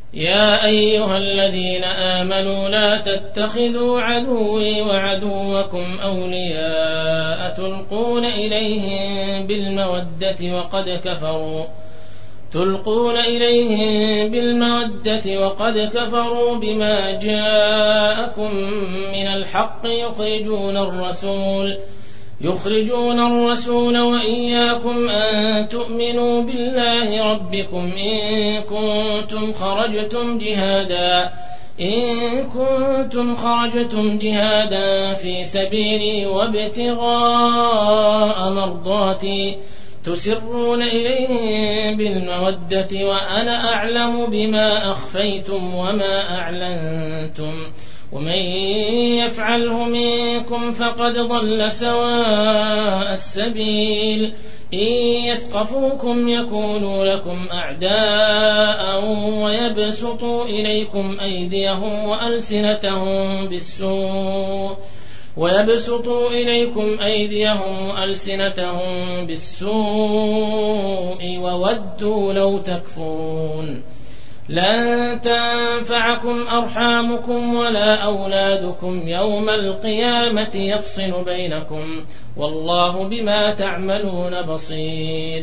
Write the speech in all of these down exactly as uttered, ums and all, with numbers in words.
يا أيها الذين آمنوا لا تتخذوا عدوي وعدوكم أولياء تلقون إليهم بالمودة وقد كفروا تلقون إليهم بالمودة وقد كفروا بما جاءكم من الحق يخرجون الرسول يخرجون الرسول وإياكم أن تؤمنوا بالله ربكم إن كنتم خرجتم جهادا إن كنتم خرجتم جهادا في سبيلي وابتغاء مرضاتي تسرون إليهم بالمودة وأنا أعلم بما أخفيتم وما أعلنتم ومن يفعله منكم فقد ضل سواء السبيل إن يثقفوكم يكونوا لكم أعداء ويبسطوا إليكم أيديهم وألسنتهم بالسوء ويبسطوا إليكم أيديهم وألسنتهم بالسوء وودوا لو تكفرون لن تنفعكم أرحامكم ولا أولادكم يوم القيامة يفصل بينكم والله بما تعملون بصير.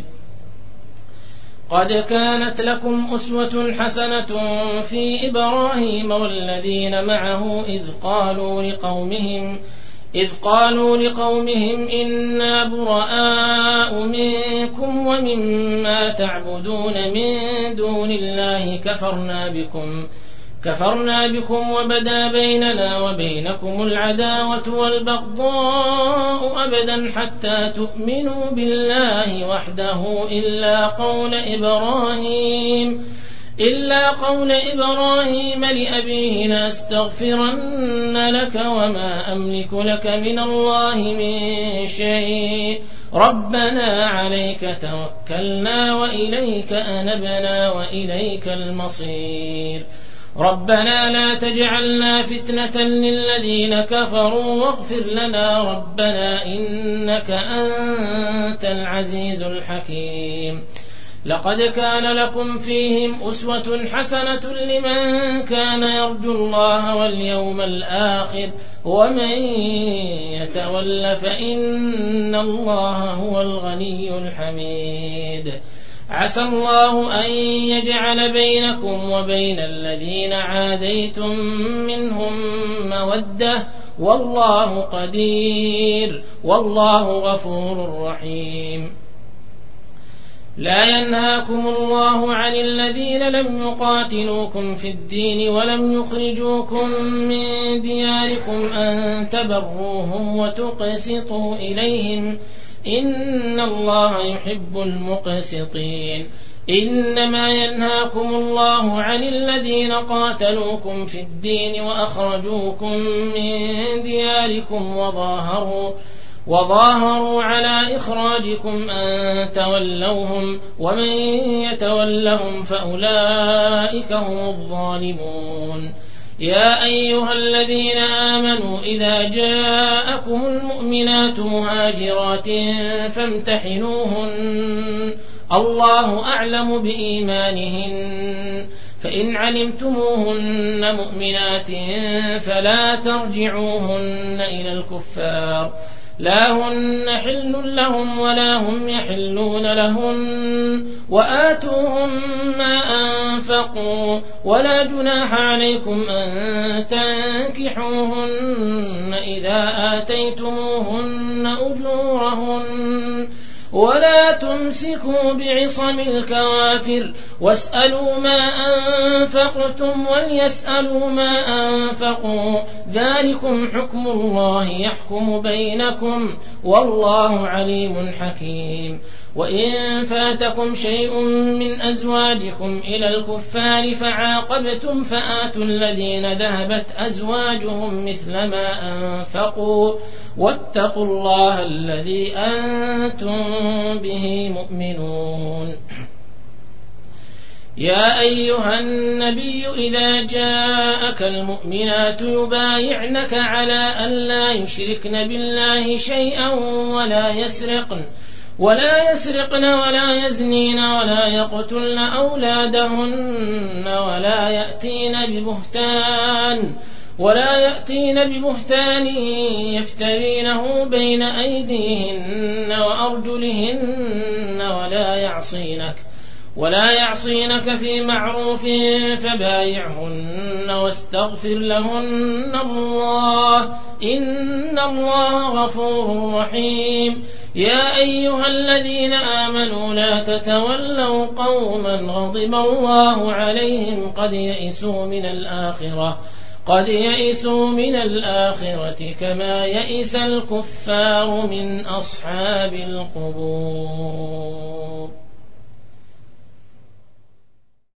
قد كانت لكم أسوة حسنة في إبراهيم والذين معه إذ قالوا لقومهم إذ قالوا لقومهم إنا براء منكم ومما تعبدون من دون الله كفرنا بكم كفرنا بكم وبدا بيننا وبينكم العداوة والبغضاء أبدا حتى تؤمنوا بالله وحده إلا قول إبراهيم إلا قول إبراهيم لأبيه لأستغفرن لك وما أملك لك من الله من شيء ربنا عليك توكلنا وإليك أنبنا وإليك المصير ربنا لا تجعلنا فتنة للذين كفروا واغفر لنا ربنا إنك أنت العزيز الحكيم. لقد كان لكم فيهم أسوة حسنة لمن كان يرجو الله واليوم الآخر ومن يتول فإن الله هو الغني الحميد. عسى الله أن يجعل بينكم وبين الذين عاديتم منهم مودة والله قدير والله غفور رحيم. لا ينهاكم الله عن الذين لم يقاتلوكم في الدين ولم يخرجوكم من دياركم أن تبروهم وتقسطوا إليهم إن الله يحب المقسطين. إنما ينهاكم الله عن الذين قاتلوكم في الدين وأخرجوكم من دياركم وظاهروا وظاهروا على إخراجكم أن تولوهم ومن يتولهم فأولئك هم الظالمون. يا أيها الذين آمنوا إذا جاءكم المؤمنات مهاجرات فامتحنوهن الله أعلم بإيمانهن فإن علمتموهن مؤمنات فلا ترجعوهن إلى الكفار لا هن حل لهم ولا هم يحلون لهن وآتوهم ما أنفقوا ولا جناح عليكم أن تنكحوهن إذا آتيتموهن أجورهن ولا تمسكوا بعصم الكوافر واسألوا ما أنفقتم وليسألوا ما أنفقوا ذلكم حكم الله يحكم بينكم والله عليم حكيم. وإن فاتكم شيء من أزواجكم إلى الكفار فعاقبتم فآتوا الذين ذهبت أزواجهم مثل ما أنفقوا واتقوا الله الذي أنتم به مؤمنون. يا أيها النبي إذا جاءك المؤمنات يبايعنك على أن لا يشركن بالله شيئا ولا يسرقن ولا يسرقن ولا يزنين ولا يقتلن أولادهن ولا ببهتان ولا يأتين ببهتان يفترينه بين أيديهن وأرجلهن ولا يعصينك ولا يعصينك في معروف فبايعهن واستغفر لهن الله إن الله غفور رحيم. يا أيها الذين آمنوا لا تتولوا قوما غضب الله عليهم قد يئسوا من الآخرة قد يئسوا من الآخرة كما يئس الكفار من أصحاب القبور.